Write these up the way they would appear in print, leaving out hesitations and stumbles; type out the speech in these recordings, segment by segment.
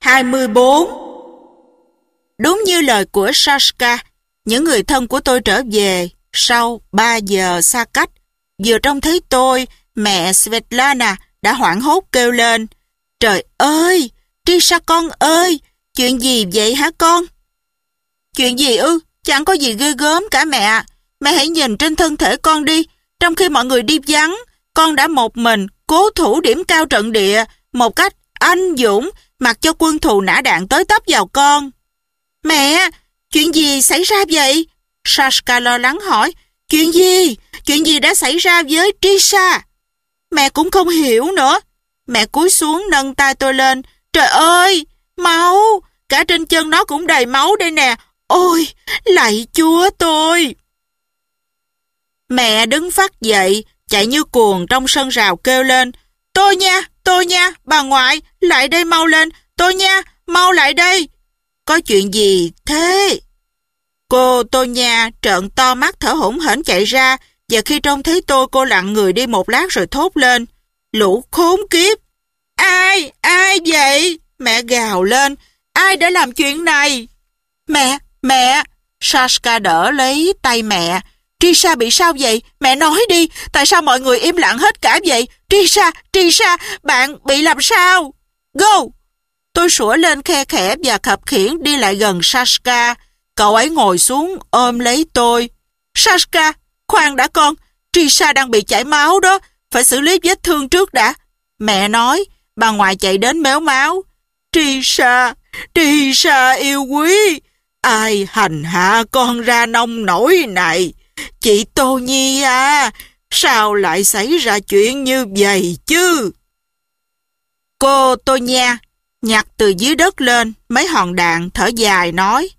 24. Đúng như lời của Sashka, những người thân của tôi trở về sau 3 giờ xa cách. Vừa trông thấy tôi, mẹ Svetlana đã hoảng hốt kêu lên: "Trời ơi, Trisha con ơi, chuyện gì vậy hả con?" "Chuyện gì ư? Chẳng có gì ghê gớm cả mẹ ạ. Mẹ hãy nhìn trên thân thể con đi. Trong khi mọi người đi vắng, con đã một mình cố thủ điểm cao trận địa một cách anh dũng, mặc cho quân thù nã đạn tới tấp vào con." "Mẹ, chuyện gì xảy ra vậy?" Sashka lo lắng hỏi. Chuyện gì? Chuyện gì đã xảy ra với Trisha?" Mẹ cũng không hiểu nữa. Mẹ cúi xuống nâng tay tôi lên. "Trời ơi, máu! Cả trên chân nó cũng đầy máu đây nè. Ôi, lạy Chúa tôi!" Mẹ đứng phắt dậy, chạy như cuồng trong sân rào kêu lên: tôi nha, bà ngoại, lại đây mau lên, tôi nha, mau lại đây." "Có chuyện gì thế?" Cô Tonya trợn to mắt thở hổn hển chạy ra, và khi trông thấy tôi, cô lặng người đi một lát rồi thốt lên: "Lũ khốn kiếp! Ai vậy?" Mẹ gào lên. "Ai đã làm chuyện này?" Mẹ! Sashka đỡ lấy tay mẹ. "Trisha bị sao vậy? Mẹ nói đi, tại sao mọi người im lặng hết cả vậy? Trisha, bạn bị làm sao?" "Go!" Tôi sủa lên khe khẽ và khập khiễng đi lại gần Sashka. Cậu ấy ngồi xuống ôm lấy tôi. "Sashka, khoan đã con, Trisha đang bị chảy máu đó, phải xử lý vết thương trước đã." Mẹ nói. Bà ngoại chạy đến mếu máo. Trisha yêu quý, ai hành hạ con ra nông nổi này? Chị Tô Nhi à, sao lại xảy ra chuyện như vậy chứ?" Cô Tô Nha nhặt từ dưới đất lên mấy hòn đạn, thở dài nói: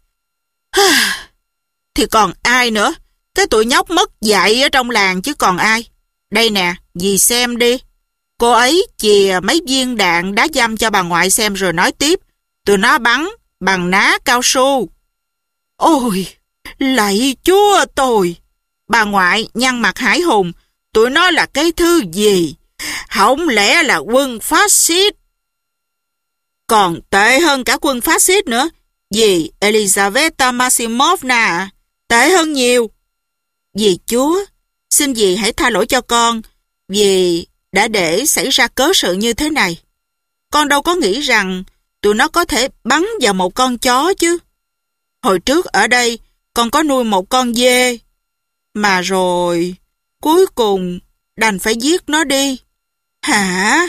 "Thì còn ai nữa? Cái tụi nhóc mất dạy ở trong làng chứ còn ai. Đây nè, dì xem đi." Cô ấy chìa mấy viên đạn đá dăm cho bà ngoại xem rồi nói tiếp: "Tụi nó bắn bằng ná cao su." "Ôi, lạy Chúa tôi!" Bà ngoại nhăn mặt hãi hùng. "Tụi nó là cái thứ gì? Không lẽ là quân phát xít?" "Còn tệ hơn cả quân phát xít nữa. Dì Elizaveta Maximovna, tệ hơn nhiều." "Dì Chúa, xin dì hãy tha lỗi cho con vì đã để xảy ra cớ sự như thế này. Con đâu có nghĩ rằng tụi nó có thể bắn vào một con chó chứ. Hồi trước ở đây con có nuôi một con dê, mà rồi cuối cùng đành phải giết nó đi." "Hả?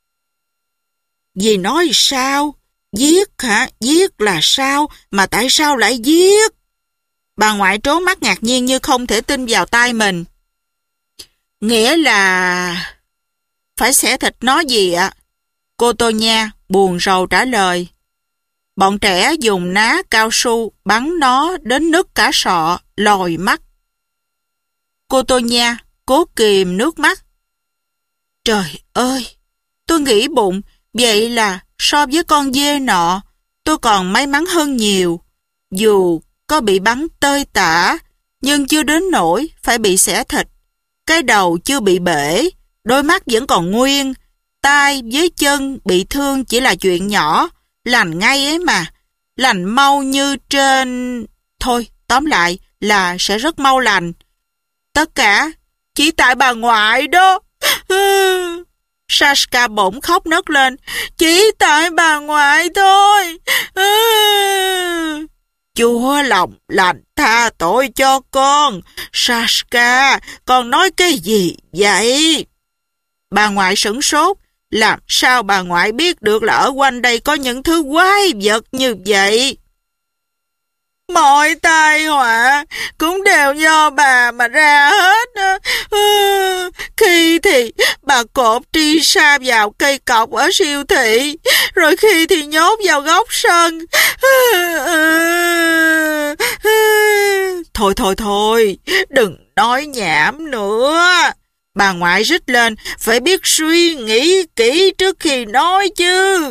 Dì nói sao? Giết hả? Giết là sao? Mà tại sao lại giết?" Bà ngoại trố mắt ngạc nhiên như không thể tin vào tai mình. "Nghĩa là phải xẻ thịt nó gì ạ?" Cô Tô Nha buồn rầu trả lời. "Bọn trẻ dùng ná cao su bắn nó đến nứt cả sọ, lòi mắt." Cô Tô Nha cố kìm nước mắt. "Trời ơi, tôi nghĩ bụng, vậy là so với con dê nọ, tôi còn may mắn hơn nhiều. Dù có bị bắn tơi tả, nhưng chưa đến nỗi phải bị xẻ thịt. Cái đầu chưa bị bể, đôi mắt vẫn còn nguyên, tay với chân bị thương chỉ là chuyện nhỏ, lành ngay ấy mà, lành mau như trên... Thôi, tóm lại là sẽ rất mau lành. Tất cả chỉ tại bà ngoại đó." Sashka bỗng khóc nấc lên. "Chỉ tại bà ngoại thôi. Chúa lòng lành tha tội cho con. Sashka, con nói cái gì vậy?" Bà ngoại sửng sốt. Làm sao bà ngoại biết được là ở quanh đây có những thứ quái vật như vậy? "Mọi tai họa cũng đều do bà mà ra hết. Khi thì bà cột Trisha vào cây cọc ở siêu thị, rồi khi thì nhốt vào góc sân. Thôi, đừng nói nhảm nữa." Bà ngoại rít lên. "Phải biết suy nghĩ kỹ trước khi nói chứ."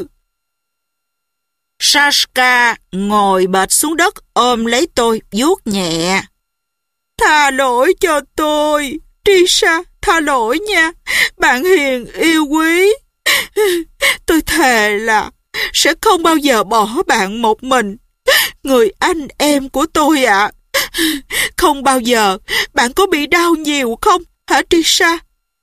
Sashka ngồi bệt xuống đất ôm lấy tôi, vuốt nhẹ. "Tha lỗi cho tôi, Trisha, tha lỗi nha, bạn hiền yêu quý. Tôi thề là sẽ không bao giờ bỏ bạn một mình. Người anh em của tôi ạ. Không bao giờ. Bạn có bị đau nhiều không, hả Trisha?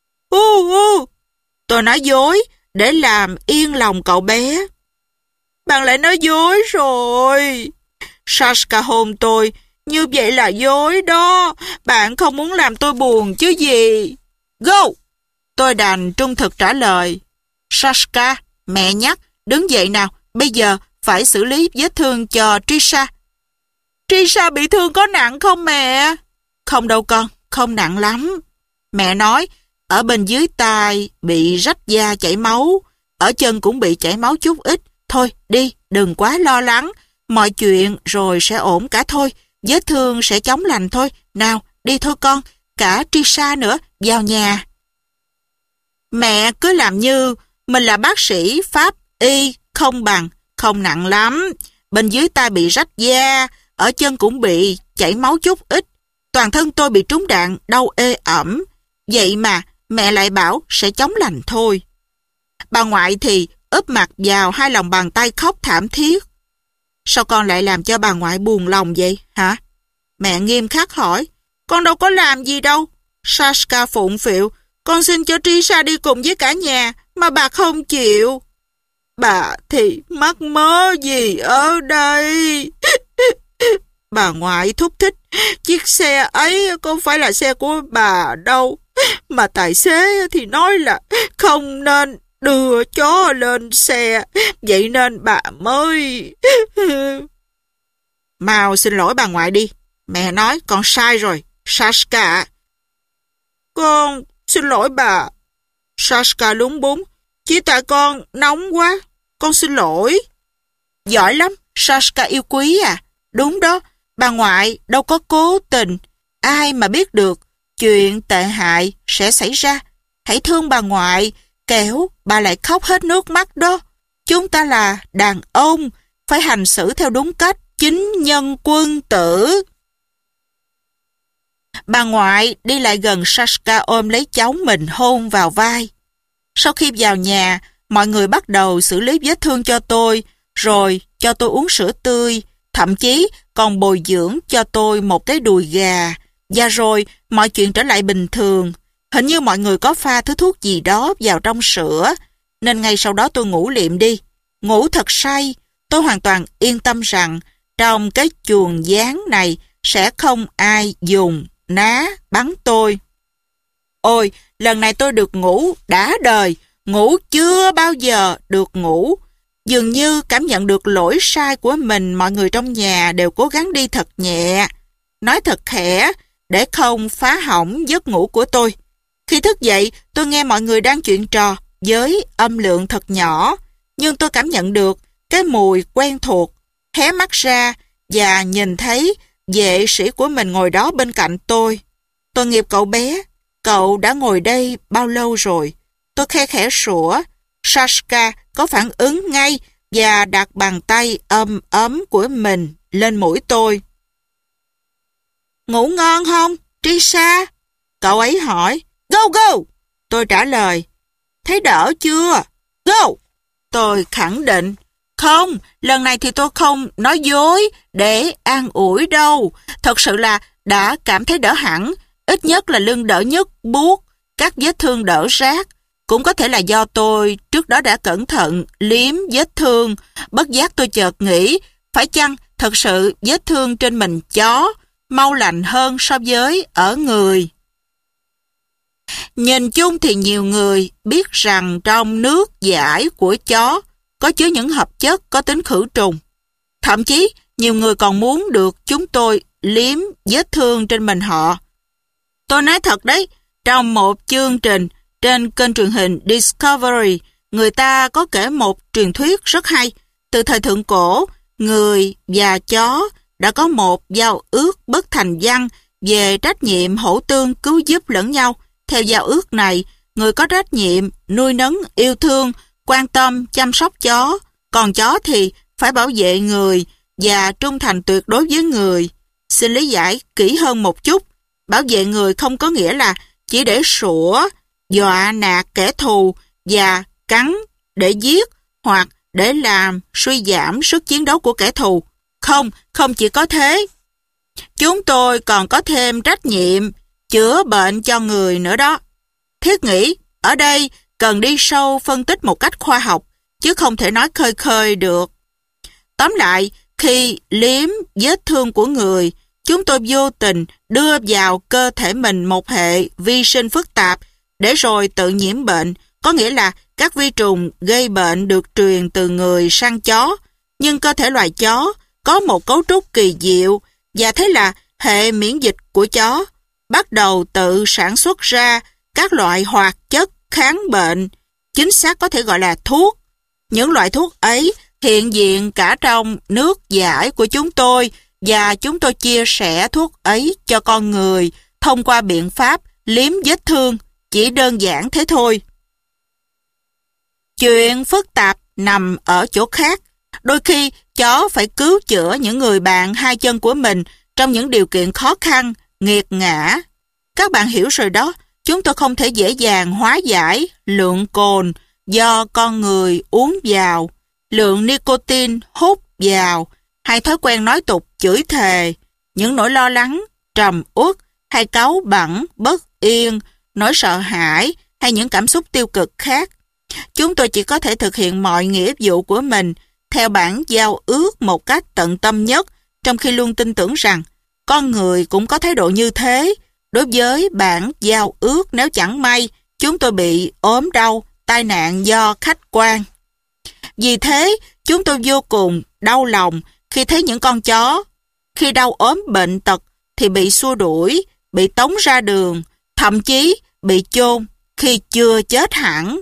Tôi nói dối để làm yên lòng cậu bé. Bạn lại nói dối rồi. Sashka hôn tôi. Như vậy là dối đó. Bạn không muốn làm tôi buồn chứ gì. Go! Tôi đành trung thực trả lời. Sashka, mẹ nhắc, đứng dậy nào. Bây giờ phải xử lý vết thương cho Trisha. Trisha bị thương có nặng không mẹ? Không đâu con, không nặng lắm. Mẹ nói, ở bên dưới tai bị rách da chảy máu, ở chân cũng bị chảy máu chút ít. Thôi đi, đừng quá lo lắng. Mọi chuyện rồi sẽ ổn cả thôi. Vết thương sẽ chóng lành thôi. Nào, đi thôi con. Cả Trisha nữa, vào nhà. Mẹ cứ làm như mình là bác sĩ pháp y không bằng, không nặng lắm. Bên dưới tai bị rách da, ở chân cũng bị chảy máu chút ít. Toàn thân tôi bị trúng đạn, đau ê ẩm. Vậy mà mẹ lại bảo sẽ chóng lành thôi. Bà ngoại thì úp mặt vào hai lòng bàn tay khóc thảm thiết. Sao con lại làm cho bà ngoại buồn lòng vậy hả? Mẹ nghiêm khắc hỏi. Con đâu có làm gì đâu. Sashka phụng phịu. Con xin cho Trisha đi cùng với cả nhà, mà bà không chịu. Bà thì mắc mớ gì ở đây? Bà ngoại thúc thích. Chiếc xe ấy không phải là xe của bà đâu. Mà tài xế thì nói là không nên đưa chó lên xe. Vậy nên bà mới... Mau xin lỗi bà ngoại đi. Mẹ nói con sai rồi, Sashka. Con xin lỗi bà. Sashka lúng búng. Chỉ tại con nóng quá. Con xin lỗi. Giỏi lắm, Sashka yêu quý à. Đúng đó, bà ngoại đâu có cố tình. Ai mà biết được chuyện tệ hại sẽ xảy ra. Hãy thương bà ngoại, kẻo bà lại khóc hết nước mắt đó. Chúng ta là đàn ông, phải hành xử theo đúng cách chính nhân quân tử. Bà ngoại đi lại gần Sashka ôm lấy cháu mình hôn vào vai. Sau khi vào nhà, mọi người bắt đầu xử lý vết thương cho tôi, rồi cho tôi uống sữa tươi, thậm chí còn bồi dưỡng cho tôi một cái đùi gà. Và rồi mọi chuyện trở lại bình thường. Hình như mọi người có pha thứ thuốc gì đó vào trong sữa, nên ngay sau đó tôi ngủ liệm đi. Ngủ thật say, tôi hoàn toàn yên tâm rằng trong cái chuồng gián này sẽ không ai dùng ná bắn tôi. Ôi, lần này tôi được ngủ đã đời, ngủ chưa bao giờ được ngủ. Dường như cảm nhận được lỗi sai của mình, mọi người trong nhà đều cố gắng đi thật nhẹ, nói thật khẽ để không phá hỏng giấc ngủ của tôi. Khi thức dậy, tôi nghe mọi người đang chuyện trò với âm lượng thật nhỏ, nhưng tôi cảm nhận được cái mùi quen thuộc, hé mắt ra và nhìn thấy vệ sĩ của mình ngồi đó bên cạnh tôi. Tội nghiệp cậu bé, cậu đã ngồi đây bao lâu rồi? Tôi khe khẽ sủa. Sashka có phản ứng ngay và đặt bàn tay ấm ấm của mình lên mũi tôi. Ngủ ngon không, Trisha? Cậu ấy hỏi. Go, go! Tôi trả lời. Thấy đỡ chưa? Go! Tôi khẳng định. Không, lần này thì tôi không nói dối để an ủi đâu. Thật sự là đã cảm thấy đỡ hẳn. Ít nhất là lưng đỡ nhức, buốt, các vết thương đỡ rát. Cũng có thể là do tôi trước đó đã cẩn thận liếm vết thương. Bất giác tôi chợt nghĩ, phải chăng thật sự vết thương trên mình chó mau lành hơn so với ở người? Nhìn chung thì nhiều người biết rằng trong nước dãi của chó có chứa những hợp chất có tính khử trùng. Thậm chí nhiều người còn muốn được chúng tôi liếm vết thương trên mình họ. Tôi nói thật đấy, trong một chương trình trên kênh truyền hình Discovery, người ta có kể một truyền thuyết rất hay. Từ thời thượng cổ, người và chó đã có một giao ước bất thành văn về trách nhiệm hỗ tương cứu giúp lẫn nhau. Theo giao ước này, người có trách nhiệm nuôi nấng, yêu thương, quan tâm, chăm sóc chó. Còn chó thì phải bảo vệ người và trung thành tuyệt đối với người. Xin lý giải kỹ hơn một chút. Bảo vệ người không có nghĩa là chỉ để sủa, dọa nạt kẻ thù và cắn để giết, hoặc để làm suy giảm sức chiến đấu của kẻ thù. Không chỉ có thế. Chúng tôi còn có thêm trách nhiệm chữa bệnh cho người nữa đó. Thiết nghĩ ở đây cần đi sâu phân tích một cách khoa học, chứ không thể nói khơi khơi được. Tóm lại, khi liếm vết thương của người, chúng tôi vô tình đưa vào cơ thể mình một hệ vi sinh phức tạp để rồi tự nhiễm bệnh, có nghĩa là các vi trùng gây bệnh được truyền từ người sang chó. Nhưng cơ thể loài chó có một cấu trúc kỳ diệu, và thế là hệ miễn dịch của chó bắt đầu tự sản xuất ra các loại hoạt chất kháng bệnh, chính xác có thể gọi là thuốc. Những loại thuốc ấy hiện diện cả trong nước giải của chúng tôi, và chúng tôi chia sẻ thuốc ấy cho con người thông qua biện pháp liếm vết thương, chỉ đơn giản thế thôi. Chuyện phức tạp nằm ở chỗ khác. Đôi khi chó phải cứu chữa những người bạn hai chân của mình trong những điều kiện khó khăn, nghiệt ngã. Các bạn hiểu rồi đó, chúng tôi không thể dễ dàng hóa giải lượng cồn do con người uống vào, lượng nicotine hút vào, hay thói quen nói tục chửi thề, những nỗi lo lắng, trầm uất, hay cáu bẳn, bất yên, nỗi sợ hãi, hay những cảm xúc tiêu cực khác. Chúng tôi chỉ có thể thực hiện mọi nghĩa vụ của mình theo bản giao ước một cách tận tâm nhất, trong khi luôn tin tưởng rằng con người cũng có thái độ như thế đối với bản giao ước nếu chẳng may chúng tôi bị ốm đau, tai nạn do khách quan. Vì thế, chúng tôi vô cùng đau lòng khi thấy những con chó, khi đau ốm bệnh tật thì bị xua đuổi, bị tống ra đường, thậm chí bị chôn khi chưa chết hẳn.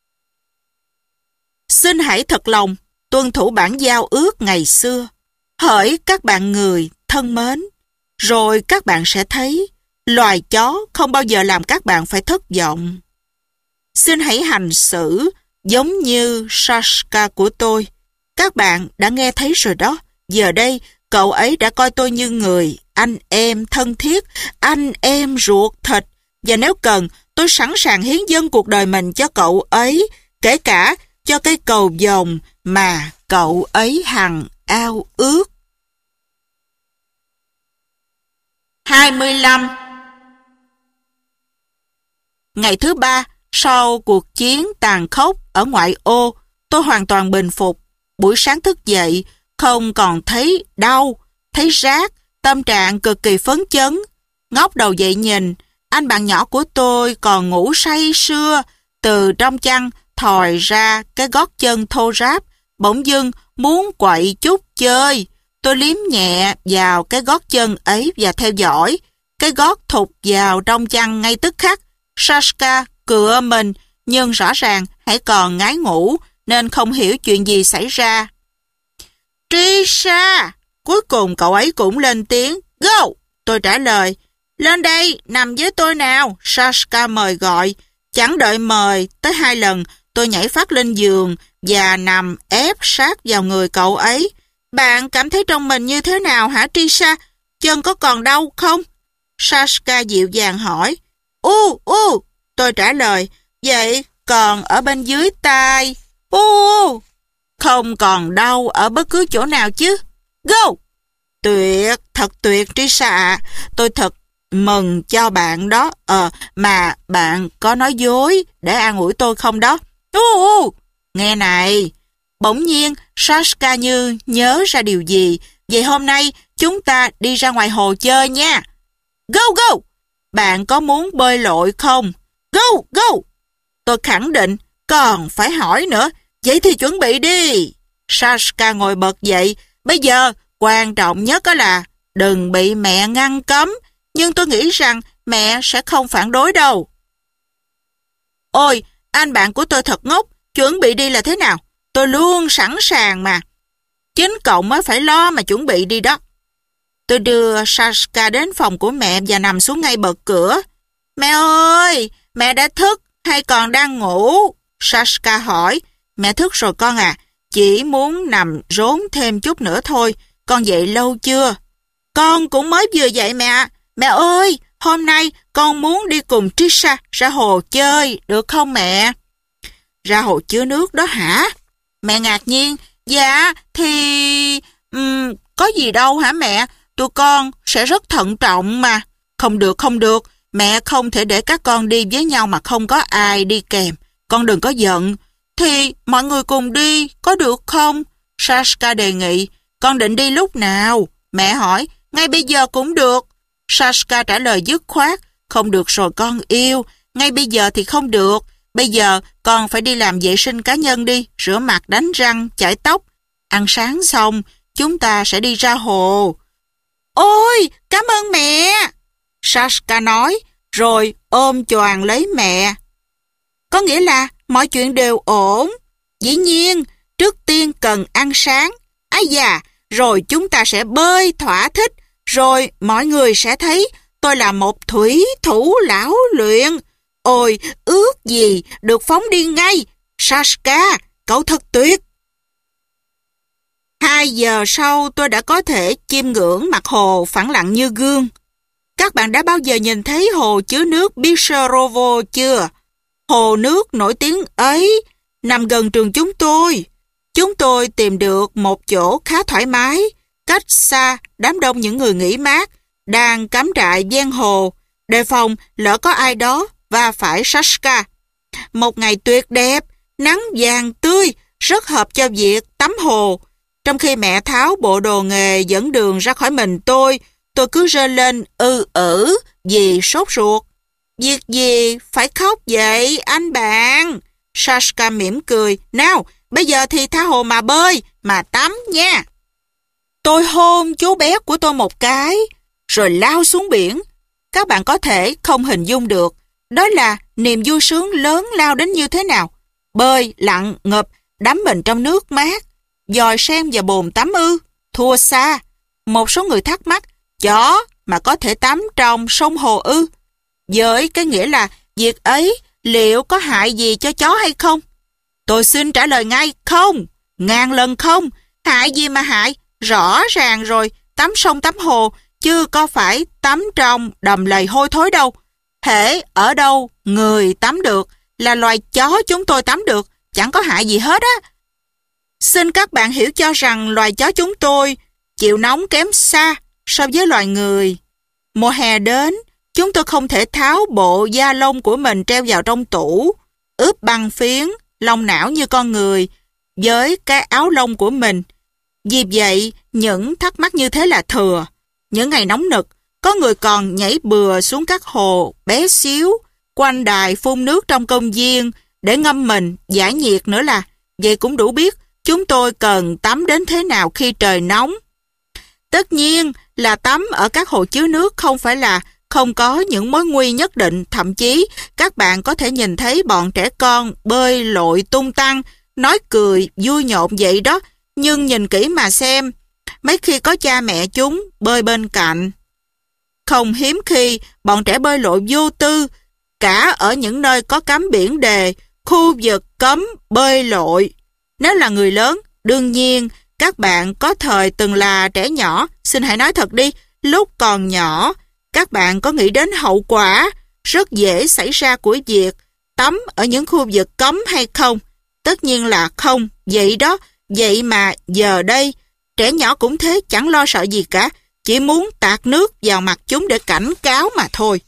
Xin hãy thật lòng tuân thủ bản giao ước ngày xưa. Hỡi các bạn người thân mến, rồi các bạn sẽ thấy loài chó không bao giờ làm các bạn phải thất vọng. Xin hãy hành xử giống như Sashka của tôi. Các bạn đã nghe thấy rồi đó. Giờ đây, cậu ấy đã coi tôi như người anh em thân thiết, anh em ruột thịt. Và nếu cần, tôi sẵn sàng hiến dâng cuộc đời mình cho cậu ấy, kể cả cho cây cầu vồng mà cậu ấy hằng ao ước. 25. Ngày thứ 3, sau cuộc chiến tàn khốc ở ngoại ô, tôi hoàn toàn bình phục. Buổi sáng thức dậy, không còn thấy đau, thấy rát, tâm trạng cực kỳ phấn chấn. Ngóc đầu dậy nhìn, anh bạn nhỏ của tôi còn ngủ say sưa, từ trong chăn thòi ra cái gót chân thô ráp, bỗng dưng muốn quậy chút chơi. Tôi liếm nhẹ vào cái gót chân ấy và theo dõi. Cái gót thụt vào trong chăn ngay tức khắc. Sashka cựa mình, nhưng rõ ràng hãy còn ngái ngủ nên không hiểu chuyện gì xảy ra. Trisha! Cuối cùng cậu ấy cũng lên tiếng. Go! Tôi trả lời. Lên đây, nằm với tôi nào. Sashka mời gọi. Chẳng đợi mời tới 2 lần, tôi nhảy phát lên giường và nằm ép sát vào người cậu ấy. Bạn cảm thấy trong mình như thế nào hả Trisha? Chân có còn đau không? Sashka dịu dàng hỏi. Tôi trả lời. Vậy còn ở bên dưới tai? Không còn đau ở bất cứ chỗ nào chứ? Go! Tuyệt, thật tuyệt Trisha ạ. Tôi thật mừng cho bạn đó. Mà bạn có nói dối để an ủi tôi không đó? Nghe này. Bỗng nhiên Sashka như nhớ ra điều gì. Vậy hôm nay chúng ta đi ra ngoài hồ chơi nha. Go! Bạn có muốn bơi lội không? Go! Tôi khẳng định. Còn phải hỏi nữa. Vậy thì chuẩn bị đi. Sashka ngồi bật dậy. Bây giờ quan trọng nhất đó là đừng bị mẹ ngăn cấm. Nhưng tôi nghĩ rằng mẹ sẽ không phản đối đâu. Ôi, anh bạn của tôi thật ngốc. Chuẩn bị đi là thế nào? Tôi luôn sẵn sàng mà. Chính cậu mới phải lo mà chuẩn bị đi đó. Tôi đưa Sashka đến phòng của mẹ và nằm xuống ngay bật cửa. Mẹ ơi, mẹ đã thức hay còn đang ngủ? Sashka hỏi. Mẹ thức rồi con à, chỉ muốn nằm rốn thêm chút nữa thôi. Con dậy lâu chưa? Con cũng mới vừa dậy mẹ ạ. Mẹ ơi, hôm nay con muốn đi cùng Trisha ra hồ chơi, được không mẹ? Ra hồ chứa nước đó hả? Mẹ ngạc nhiên. Dạ, thì... có gì đâu hả mẹ? Tụi con sẽ rất thận trọng mà. Không được, không được. Mẹ không thể để các con đi với nhau mà không có ai đi kèm. Con đừng có giận. Thì mọi người cùng đi, có được không? Sashka đề nghị. Con định đi lúc nào? Mẹ hỏi. Ngay bây giờ cũng được. Sashka trả lời dứt khoát. Không được rồi con yêu. Ngay bây giờ thì không được. Bây giờ con phải đi làm vệ sinh cá nhân đi. Rửa mặt, đánh răng, chải tóc. Ăn sáng xong, chúng ta sẽ đi ra hồ. Ôi, cảm ơn mẹ! Sashka nói, rồi ôm choàng lấy mẹ. Có nghĩa là mọi chuyện đều ổn. Dĩ nhiên, trước tiên cần ăn sáng. Ái da, rồi chúng ta sẽ bơi thỏa thích. Rồi mọi người sẽ thấy tôi là một thủy thủ lão luyện. Ôi, ước gì được phóng đi ngay. Sashka, cậu thật tuyệt. 2 giờ sau tôi đã có thể chiêm ngưỡng mặt hồ phẳng lặng như gương. Các bạn đã bao giờ nhìn thấy hồ chứa nước Bišerovo chưa? Hồ nước nổi tiếng ấy nằm gần trường chúng tôi. Chúng tôi tìm được một chỗ khá thoải mái, cách xa đám đông những người nghỉ mát, đang cắm trại ven hồ, đề phòng lỡ có ai đó va phải Sashka. Một ngày tuyệt đẹp, nắng vàng tươi, rất hợp cho việc tắm hồ. Trong khi mẹ tháo bộ đồ nghề dẫn đường ra khỏi mình tôi cứ rên lên vì sốt ruột. Việc gì phải khóc vậy anh bạn? Sashka mỉm cười. Nào, bây giờ thì tha hồ mà bơi, mà tắm nha. Tôi hôn chú bé của tôi một cái, rồi lao xuống biển. Các bạn có thể không hình dung được, đó là niềm vui sướng lớn lao đến như thế nào. Bơi, lặn, ngập, đắm mình trong nước mát. Dòi sen và bồn tắm ư? Thua xa. Một số người thắc mắc, chó mà có thể tắm trong sông hồ ư? Với cái nghĩa là việc ấy liệu có hại gì cho chó hay không? Tôi xin trả lời ngay, không. Ngàn lần không. Hại gì mà hại? Rõ ràng rồi, tắm sông tắm hồ, chứ có phải tắm trong đầm lầy hôi thối đâu. Hễ ở đâu người tắm được là loài chó chúng tôi tắm được, chẳng có hại gì hết á. Xin các bạn hiểu cho rằng loài chó chúng tôi chịu nóng kém xa so với loài người. Mùa hè đến, chúng tôi không thể tháo bộ da lông của mình treo vào trong tủ, ướp băng phiến, lông não như con người, với cái áo lông của mình. Vì vậy, những thắc mắc như thế là thừa. Những ngày nóng nực, có người còn nhảy bừa xuống các hồ bé xíu, quanh đài phun nước trong công viên để ngâm mình, giải nhiệt nữa là. Vậy cũng đủ biết chúng tôi cần tắm đến thế nào khi trời nóng. Tất nhiên là tắm ở các hồ chứa nước không phải là không có những mối nguy nhất định, thậm chí các bạn có thể nhìn thấy bọn trẻ con bơi lội tung tăng, nói cười, vui nhộn vậy đó, nhưng nhìn kỹ mà xem, mấy khi có cha mẹ chúng bơi bên cạnh. Không hiếm khi bọn trẻ bơi lội vô tư, cả ở những nơi có cấm biển đề, khu vực cấm bơi lội. Nếu là người lớn, đương nhiên các bạn có thời từng là trẻ nhỏ, xin hãy nói thật đi, lúc còn nhỏ, các bạn có nghĩ đến hậu quả rất dễ xảy ra của việc tắm ở những khu vực cấm hay không? Tất nhiên là không, vậy đó, vậy mà giờ đây, trẻ nhỏ cũng thế, chẳng lo sợ gì cả, chỉ muốn tạt nước vào mặt chúng để cảnh cáo mà thôi.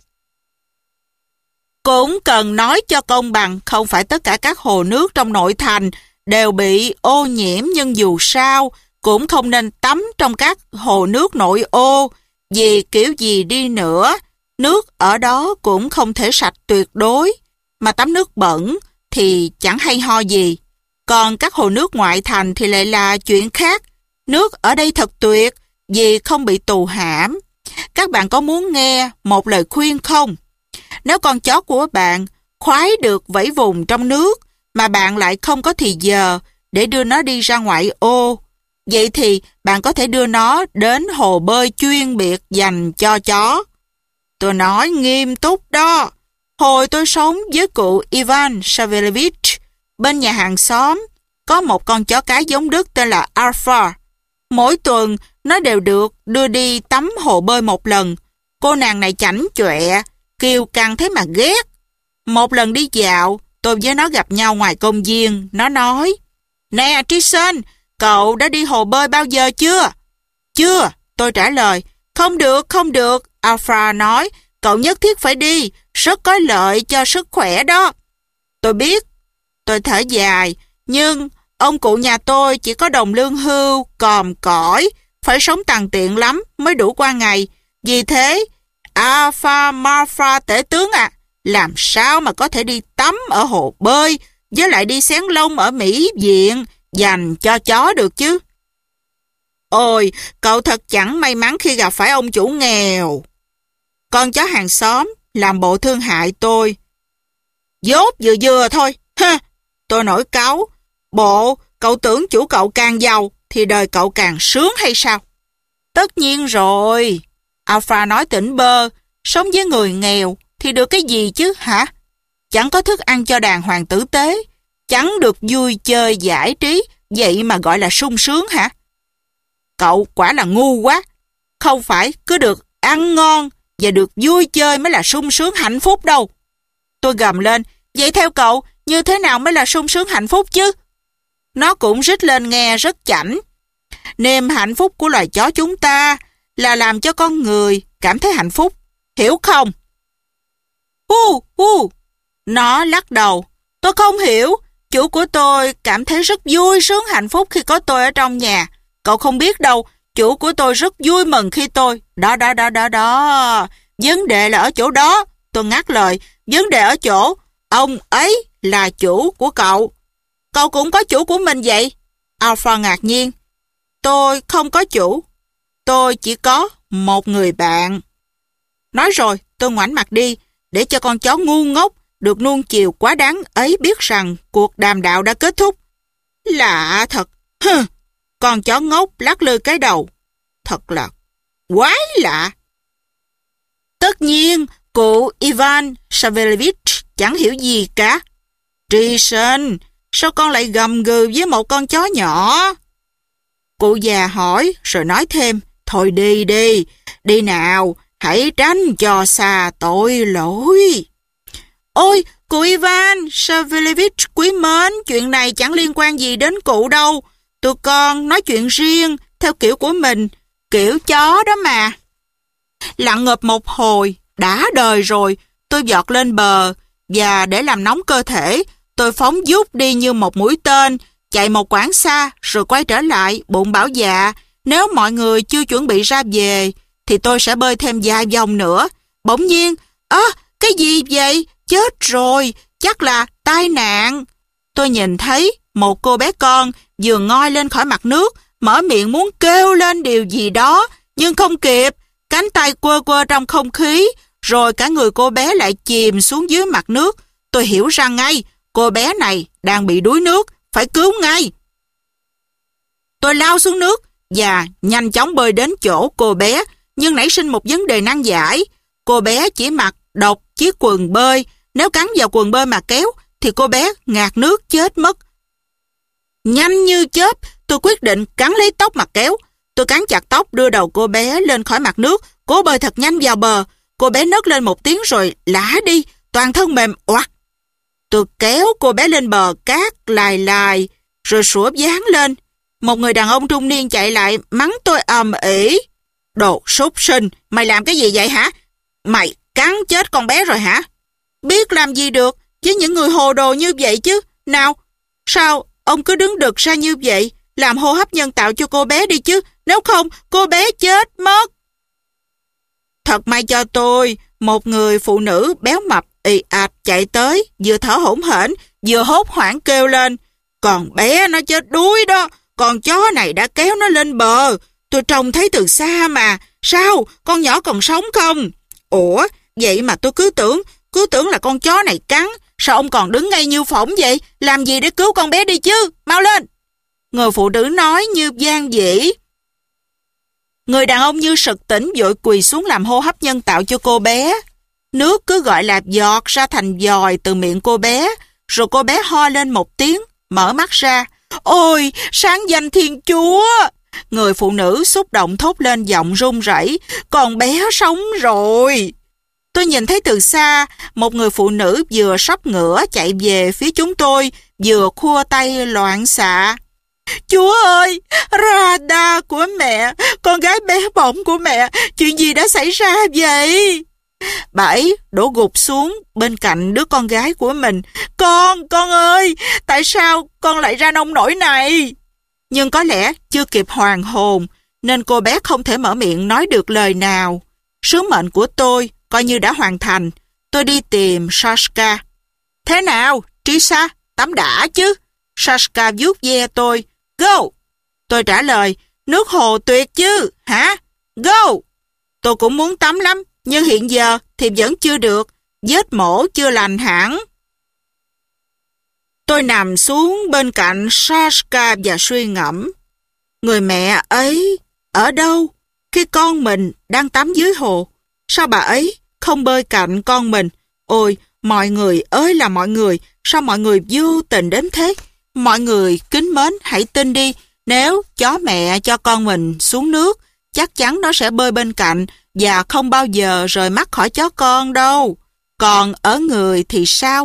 Cũng cần nói cho công bằng, không phải tất cả các hồ nước trong nội thành đều bị ô nhiễm, nhưng dù sao cũng không nên tắm trong các hồ nước nội ô, vì kiểu gì đi nữa, nước ở đó cũng không thể sạch tuyệt đối, mà tắm nước bẩn thì chẳng hay ho gì. Còn các hồ nước ngoại thành thì lại là chuyện khác. Nước ở đây thật tuyệt vì không bị tù hãm. Các bạn có muốn nghe một lời khuyên không? Nếu con chó của bạn khoái được vẫy vùng trong nước mà bạn lại không có thì giờ để đưa nó đi ra ngoại ô, vậy thì bạn có thể đưa nó đến hồ bơi chuyên biệt dành cho chó. Tôi nói nghiêm túc đó. Hồi tôi sống với cụ Ivan Savelevich, bên nhà hàng xóm, có một con chó cái giống Đức tên là Alpha. Mỗi tuần nó đều được đưa đi tắm hồ bơi một lần. Cô nàng này chảnh chọe, kiêu căng thế mà ghét. Một lần đi dạo, tôi với nó gặp nhau ngoài công viên. Nó nói, Nè Trison, cậu đã đi hồ bơi bao giờ chưa? Chưa, tôi trả lời. Không được, Alpha nói, cậu nhất thiết phải đi, rất có lợi cho sức khỏe đó. Tôi biết, tôi thở dài, nhưng ông cụ nhà tôi chỉ có đồng lương hưu, còm cõi, phải sống tằn tiện lắm mới đủ qua ngày. Vì thế, Alpha Marpha tể tướng làm sao mà có thể đi tắm ở hồ bơi, với lại đi xén lông ở Mỹ viện dành cho chó được chứ? Ôi, cậu thật chẳng may mắn khi gặp phải ông chủ nghèo. Con chó hàng xóm làm bộ thương hại tôi. Dốt vừa thôi, ha! Tôi nổi cáu. Bộ, cậu tưởng chủ cậu càng giàu thì đời cậu càng sướng hay sao? Tất nhiên rồi. Alpha nói tỉnh bơ, sống với người nghèo thì được cái gì chứ hả? Chẳng có thức ăn cho đàn hoàng tử tế, chẳng được vui chơi giải trí, vậy mà gọi là sung sướng hả? Cậu quả là ngu quá. Không phải cứ được ăn ngon và được vui chơi mới là sung sướng hạnh phúc đâu. Tôi gầm lên, vậy theo cậu, như thế nào mới là sung sướng hạnh phúc chứ? Nó cũng rít lên nghe rất chảnh. Niềm hạnh phúc của loài chó chúng ta là làm cho con người cảm thấy hạnh phúc, hiểu không? Nó lắc đầu. Tôi không hiểu. Chủ của tôi cảm thấy rất vui sướng hạnh phúc khi có tôi ở trong nhà. Cậu không biết đâu, chủ của tôi rất vui mừng khi tôi... Đó. Vấn đề là ở chỗ đó. Tôi ngắt lời. Vấn đề ở chỗ ông ấy là chủ của cậu. Cậu cũng có chủ của mình vậy? Alpha ngạc nhiên. Tôi không có chủ. Tôi chỉ có một người bạn. Nói rồi, tôi ngoảnh mặt đi, để cho con chó ngu ngốc được nuông chiều quá đáng ấy biết rằng cuộc đàm đạo đã kết thúc. Lạ thật. Con chó ngốc lắc lư cái đầu. Thật là quái lạ. Tất nhiên, cụ Ivan Savelevich chẳng hiểu gì cả. Trison, sao con lại gầm gừ với một con chó nhỏ? Cụ già hỏi rồi nói thêm. Thôi đi nào, hãy tránh cho xa tội lỗi. Ôi, cụ Ivan Savelevich quý mến, chuyện này chẳng liên quan gì đến cụ đâu. Tụi con nói chuyện riêng, theo kiểu của mình, kiểu chó đó mà. Lặn ngập một hồi, đã đời rồi, tôi giọt lên bờ, và để làm nóng cơ thể, tôi phóng vút đi như một mũi tên, chạy một quãng xa, rồi quay trở lại, bụng bảo dạ, nếu mọi người chưa chuẩn bị ra về, thì tôi sẽ bơi thêm vài vòng nữa. Bỗng nhiên, cái gì vậy? Chết rồi, chắc là tai nạn. Tôi nhìn thấy một cô bé con vừa ngoi lên khỏi mặt nước, mở miệng muốn kêu lên điều gì đó, nhưng không kịp, cánh tay quơ trong không khí, rồi cả người cô bé lại chìm xuống dưới mặt nước. Tôi hiểu ra ngay, cô bé này đang bị đuối nước, phải cứu ngay. Tôi lao xuống nước và nhanh chóng bơi đến chỗ cô bé, nhưng nảy sinh một vấn đề nan giải. Cô bé chỉ mặc độc chiếc quần bơi, nếu cắn vào quần bơi mà kéo, thì cô bé ngạt nước chết mất. Nhanh như chớp, tôi quyết định cắn lấy tóc mà kéo. Tôi cắn chặt tóc, đưa đầu cô bé lên khỏi mặt nước, cố bơi thật nhanh vào bờ. Cô bé nấc lên một tiếng rồi lả đi, toàn thân mềm oặt. Tôi kéo cô bé lên bờ cát lài, rồi sủa ván lên. Một người đàn ông trung niên chạy lại mắng tôi ầm ĩ. Đồ súc sinh, mày làm cái gì vậy hả? Mày cắn chết con bé rồi hả? Biết làm gì được với những người hồ đồ như vậy chứ. Nào, sao ông cứ đứng đực ra như vậy? Làm hô hấp nhân tạo cho cô bé đi chứ, nếu không cô bé chết mất. Thật may cho tôi, một người phụ nữ béo mập ì ạch chạy tới, vừa thở hổn hển, vừa hốt hoảng kêu lên. Còn bé nó chết đuối đó, con chó này đã kéo nó lên bờ. Tôi trông thấy từ xa mà. Sao, con nhỏ còn sống không? Ủa, vậy mà tôi cứ tưởng là con chó này cắn. Sao ông còn đứng ngay như phỏng vậy? Làm gì để cứu con bé đi chứ? Mau lên! Người phụ nữ nói như van dĩ. Người đàn ông như sực tỉnh vội quỳ xuống làm hô hấp nhân tạo cho cô bé. Nước cứ gọi là giọt ra thành dòi từ miệng cô bé, rồi cô bé ho lên một tiếng, mở mắt ra. Ôi, sáng danh Thiên Chúa! Người phụ nữ xúc động thốt lên giọng run rẩy. Con bé sống rồi! Tôi nhìn thấy từ xa, một người phụ nữ vừa sóc ngựa chạy về phía chúng tôi, vừa khua tay loạn xạ. Chúa ơi, Radha của mẹ, con gái bé bỏng của mẹ, chuyện gì đã xảy ra vậy? Bà ấy đổ gục xuống bên cạnh đứa con gái của mình. Con ơi, tại sao con lại ra nông nỗi này? Nhưng có lẽ chưa kịp hoàn hồn, nên cô bé không thể mở miệng nói được lời nào. Sứ mệnh của tôi coi như đã hoàn thành. Tôi đi tìm Sashka. Thế nào, Trisa, tắm đã chứ? Sashka vuốt ve tôi. Go! Tôi trả lời, nước hồ tuyệt chứ, hả? Go! Tôi cũng muốn tắm lắm, nhưng hiện giờ thì vẫn chưa được. Vết mổ chưa lành hẳn. Tôi nằm xuống bên cạnh Sashka và suy ngẫm. Người mẹ ấy ở đâu khi con mình đang tắm dưới hồ? Sao bà ấy không bơi cạnh con mình? Ôi, mọi người ơi là mọi người, sao mọi người vô tình đến thế? Mọi người kính mến, hãy tin đi, nếu chó mẹ cho con mình xuống nước, chắc chắn nó sẽ bơi bên cạnh và không bao giờ rời mắt khỏi chó con đâu. Còn ở người thì sao?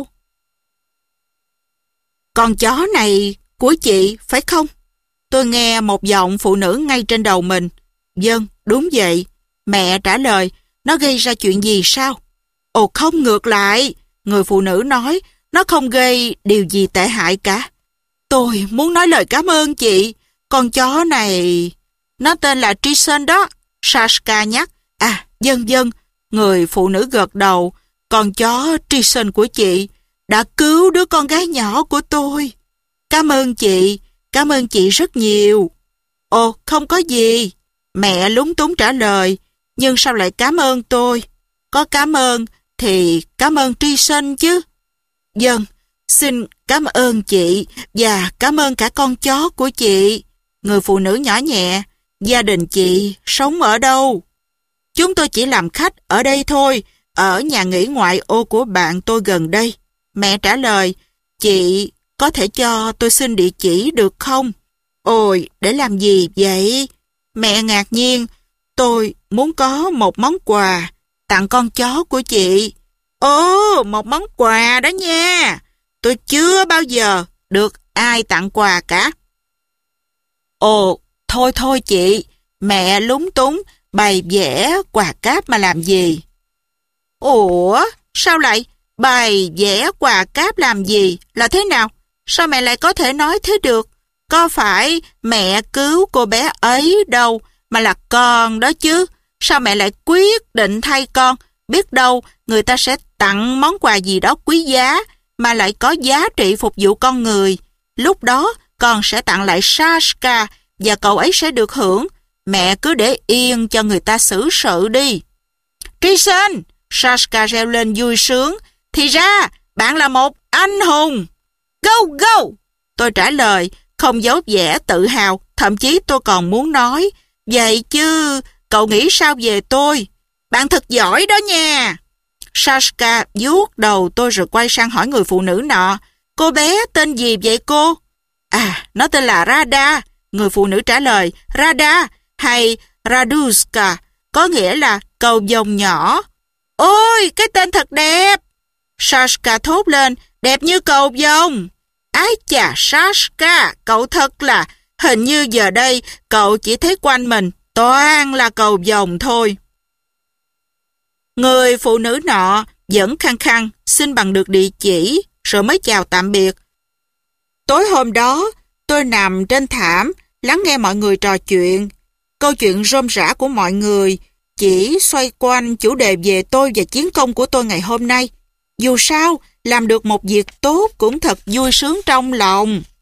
Con chó này của chị phải không? Tôi nghe một giọng phụ nữ ngay trên đầu mình. Vâng, đúng vậy. Mẹ trả lời, nó gây ra chuyện gì sao? Ồ không, ngược lại. Người phụ nữ nói, nó không gây điều gì tệ hại cả. Tôi muốn nói lời cảm ơn chị. Con chó này... Nó tên là Trison đó. Sashka nhắc. À, vâng. Người phụ nữ gật đầu. Con chó Trison của chị đã cứu đứa con gái nhỏ của tôi. Cảm ơn chị rất nhiều. Ồ, không có gì. Mẹ lúng túng trả lời. Nhưng sao lại cảm ơn tôi? Có cảm ơn thì cảm ơn Trison chứ. Vâng, xin cảm ơn chị và cảm ơn cả con chó của chị. Người phụ nữ nhỏ nhẹ. Gia đình chị sống ở đâu? Chúng tôi chỉ làm khách ở đây thôi, ở nhà nghỉ ngoại ô của bạn tôi gần đây. Mẹ trả lời, chị có thể cho tôi xin địa chỉ được không? Ôi, để làm gì vậy? Mẹ ngạc nhiên, tôi muốn có một món quà tặng con chó của chị. Ồ, một món quà đó nha. Tôi chưa bao giờ được ai tặng quà cả. Ồ, thôi chị, mẹ lúng túng, bày vẽ quà cáp mà làm gì? Ủa, sao lại bày vẽ quà cáp làm gì? Là thế nào? Sao mẹ lại có thể nói thế được? Có phải mẹ cứu cô bé ấy đâu, mà là con đó chứ. Sao mẹ lại quyết định thay con? Biết đâu người ta sẽ tặng món quà gì đó quý giá, mà lại có giá trị phục vụ con người. Lúc đó con sẽ tặng lại Sashka và cậu ấy sẽ được hưởng. Mẹ cứ để yên cho người ta xử sự đi. Trison! Sashka reo lên vui sướng. Thì ra, bạn là một anh hùng. Go! Tôi trả lời, không giấu vẻ tự hào, thậm chí tôi còn muốn nói. Vậy chứ, cậu nghĩ sao về tôi? Bạn thật giỏi đó nha. Sashka vuốt đầu tôi rồi quay sang hỏi người phụ nữ nọ. Cô bé tên gì vậy cô? À, nó tên là Radha. Người phụ nữ trả lời, Radha hay Raduska, có nghĩa là cầu vồng nhỏ. Ôi, cái tên thật đẹp. Sashka thốt lên, đẹp như cầu vồng. Ái chà Sashka, cậu thật là, hình như giờ đây cậu chỉ thấy quanh mình toàn là cầu vồng thôi. Người phụ nữ nọ vẫn khăng khăng xin bằng được địa chỉ rồi mới chào tạm biệt. Tối hôm đó, tôi nằm trên thảm lắng nghe mọi người trò chuyện. Câu chuyện rôm rả của mọi người chỉ xoay quanh chủ đề về tôi và chiến công của tôi ngày hôm nay. Dù sao, làm được một việc tốt cũng thật vui sướng trong lòng.